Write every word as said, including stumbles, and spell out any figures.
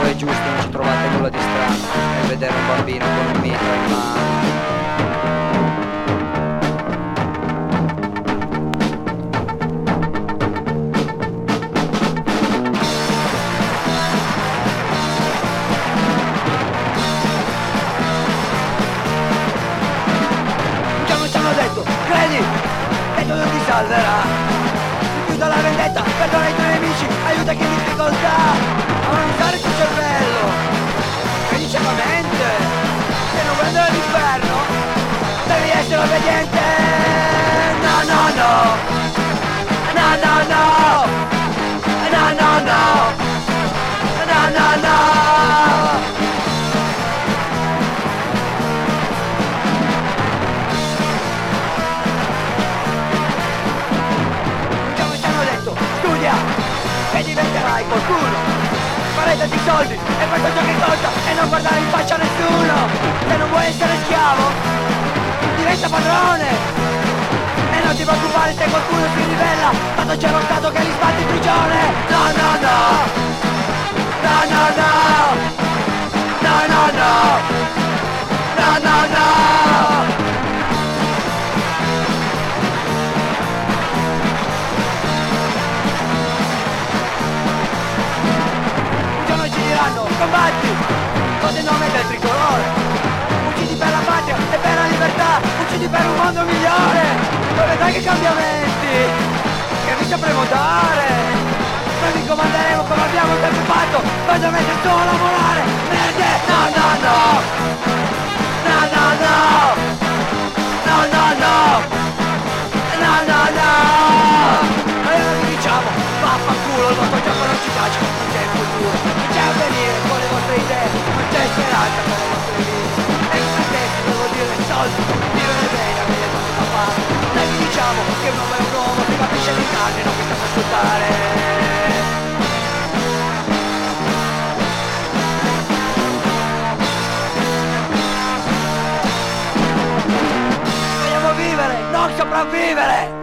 è giusto, non ci trovate nulla di strano nel vedere un bambino con un mitra in mano. Già non ci hanno detto, credi, che tutto ti salverà. Rifiuta la vendetta, perdona i tuoi nemici, aiuta chi è in difficoltà. Ma non usare il tuo cervello, credi ciecamente, che non prendere l'inferno, devi essere obbediente. No, no, no, no, no, no, no, no, no, no, no, no. Studia e diventerai qualcuno. Farai tanti soldi e fai ciò che conta e non guardare in faccia a nessuno. Se non vuoi essere schiavo, diventa padrone. E non ti preoccupare se qualcuno si ribella, tanto c'è lo Stato che li sbatti in prigione. No, no, no, no, no, no, no, no, no, no, no, no. Combatti con il nome del tricolore, uccidi per la patria e per la libertà, uccidi per un mondo migliore, dove dai che cambiamenti che vi sapremo dare. Noi vi comanderemo come abbiamo sempre fatto, quando mette solo a lavorare. Merde, no, no, no, no, no, no, no, no, no, no, no, no. Allora vi diciamo, vaffanculo, il vostro gioco non ci piace, non c'è il futuro, non c'è avvenire con le vostre idee, non c'è speranza con le vostre vite. E in frattempo devo dire soldi, vivere bene, avere tutto da fare. Noi vi diciamo che un uomo è un uomo, si capisce di carne, non vi sta a ascoltare. Vogliamo vivere, non sopravvivere!